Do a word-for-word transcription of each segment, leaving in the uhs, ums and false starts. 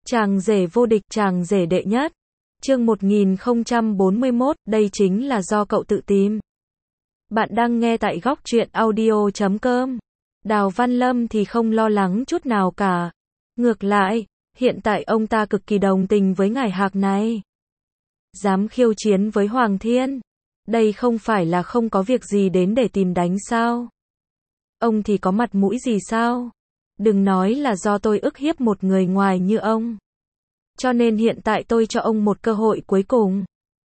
Chàng rể vô địch, chàng rể đệ nhất. Chương một nghìn không trăm bốn mươi mốt, đây chính là do cậu tự tìm. Bạn đang nghe tại góc truyện audio chấm com. Đào Văn Lâm thì không lo lắng chút nào cả. Ngược lại, hiện tại ông ta cực kỳ đồng tình với ngài Hạc này. Dám khiêu chiến với Hoàng Thiên. Đây không phải là không có việc gì đến để tìm đánh sao? Ông thì có mặt mũi gì sao? Đừng nói là do tôi ức hiếp một người ngoài như ông. Cho nên hiện tại tôi cho ông một cơ hội cuối cùng.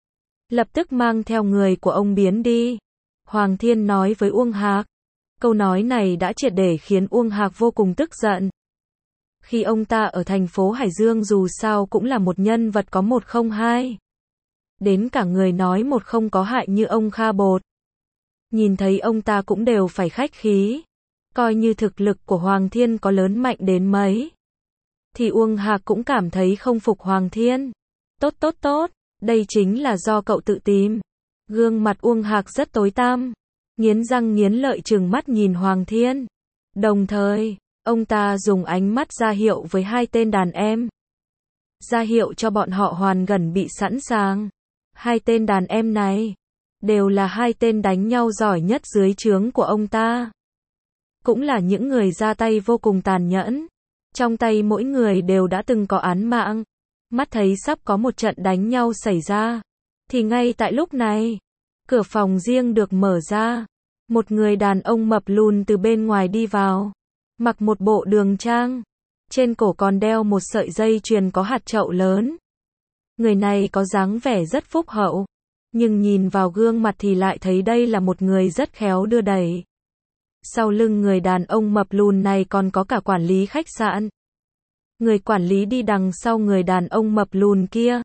Lập tức mang theo người của ông biến đi. Hoàng Thiên nói với Uông Hạc. Câu nói này đã triệt để khiến Uông Hạc vô cùng tức giận. Khi ông ta ở thành phố Hải Dương dù sao cũng là một nhân vật có một không hai. Đến cả người nói một không có hại như ông Kha Bột. Nhìn thấy ông ta cũng đều phải khách khí. Coi như thực lực của Hoàng Thiên có lớn mạnh đến mấy. Thì Uông Hạc cũng cảm thấy không phục Hoàng Thiên. Tốt tốt tốt, đây chính là do cậu tự tìm. Gương mặt Uông Hạc rất tối tăm. Nghiến răng nghiến lợi trừng mắt nhìn Hoàng Thiên. Đồng thời, ông ta dùng ánh mắt ra hiệu với hai tên đàn em. Ra hiệu cho bọn họ hoàn gần bị sẵn sàng. Hai tên đàn em này, đều là hai tên đánh nhau giỏi nhất dưới trướng của ông ta. Cũng là những người ra tay vô cùng tàn nhẫn. Trong tay mỗi người đều đã từng có án mạng. Mắt thấy sắp có một trận đánh nhau xảy ra. Thì ngay tại lúc này, cửa phòng riêng được mở ra. Một người đàn ông mập lùn từ bên ngoài đi vào. Mặc một bộ đường trang. Trên cổ còn đeo một sợi dây chuyền có hạt chậu lớn. Người này có dáng vẻ rất phúc hậu. Nhưng nhìn vào gương mặt thì lại thấy đây là một người rất khéo đưa đẩy. Sau lưng người đàn ông mập lùn này còn có cả quản lý khách sạn. Người quản lý đi đằng sau người đàn ông mập lùn kia.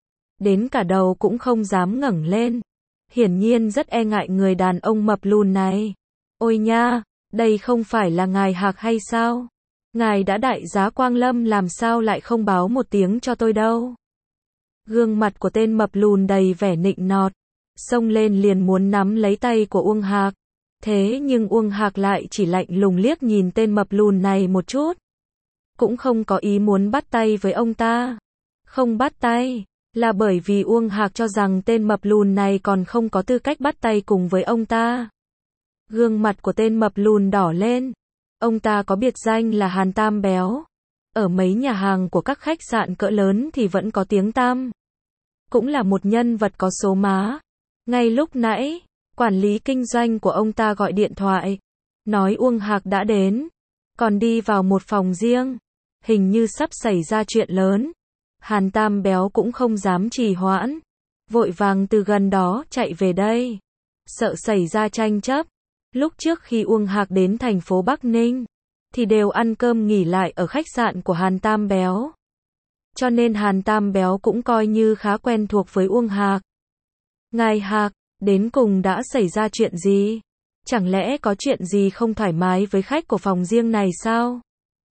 Đến cả đầu cũng không dám ngẩng lên. Hiển nhiên rất e ngại người đàn ông mập lùn này. Ôi nha, đây không phải là ngài Hạc hay sao? Ngài đã đại giá Quang Lâm làm sao lại không báo một tiếng cho tôi đâu? Gương mặt của tên mập lùn đầy vẻ nịnh nọt. Xông lên liền muốn nắm lấy tay của Uông Hạc. Thế nhưng Uông Hạc lại chỉ lạnh lùng liếc nhìn tên mập lùn này một chút. Cũng không có ý muốn bắt tay với ông ta. Không bắt tay, là bởi vì Uông Hạc cho rằng tên mập lùn này còn không có tư cách bắt tay cùng với ông ta. Gương mặt của tên mập lùn đỏ lên. Ông ta có biệt danh là Hàn Tam Béo. Ở mấy nhà hàng của các khách sạn cỡ lớn thì vẫn có tiếng tăm. Cũng là một nhân vật có số má. Ngay lúc nãy, quản lý kinh doanh của ông ta gọi điện thoại. Nói Uông Hạc đã đến. Còn đi vào một phòng riêng. Hình như sắp xảy ra chuyện lớn. Hàn Tam Béo cũng không dám trì hoãn. Vội vàng từ gần đó chạy về đây. Sợ xảy ra tranh chấp. Lúc trước khi Uông Hạc đến thành phố Bắc Ninh. Thì đều ăn cơm nghỉ lại ở khách sạn của Hàn Tam Béo. Cho nên Hàn Tam Béo cũng coi như khá quen thuộc với Uông Hạc. Ngài Hạc, đến cùng đã xảy ra chuyện gì? Chẳng lẽ có chuyện gì không thoải mái với khách của phòng riêng này sao?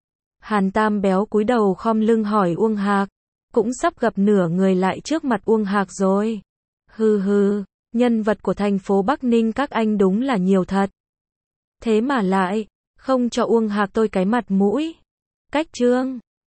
Hàn Tam Béo cúi đầu khom lưng hỏi Uông Hạc. Cũng sắp gặp nửa người lại trước mặt Uông Hạc rồi. Hừ hừ, nhân vật của thành phố Bắc Ninh các anh đúng là nhiều thật. Thế mà lại, không cho Uông Hạc tôi cái mặt mũi. Cách trương.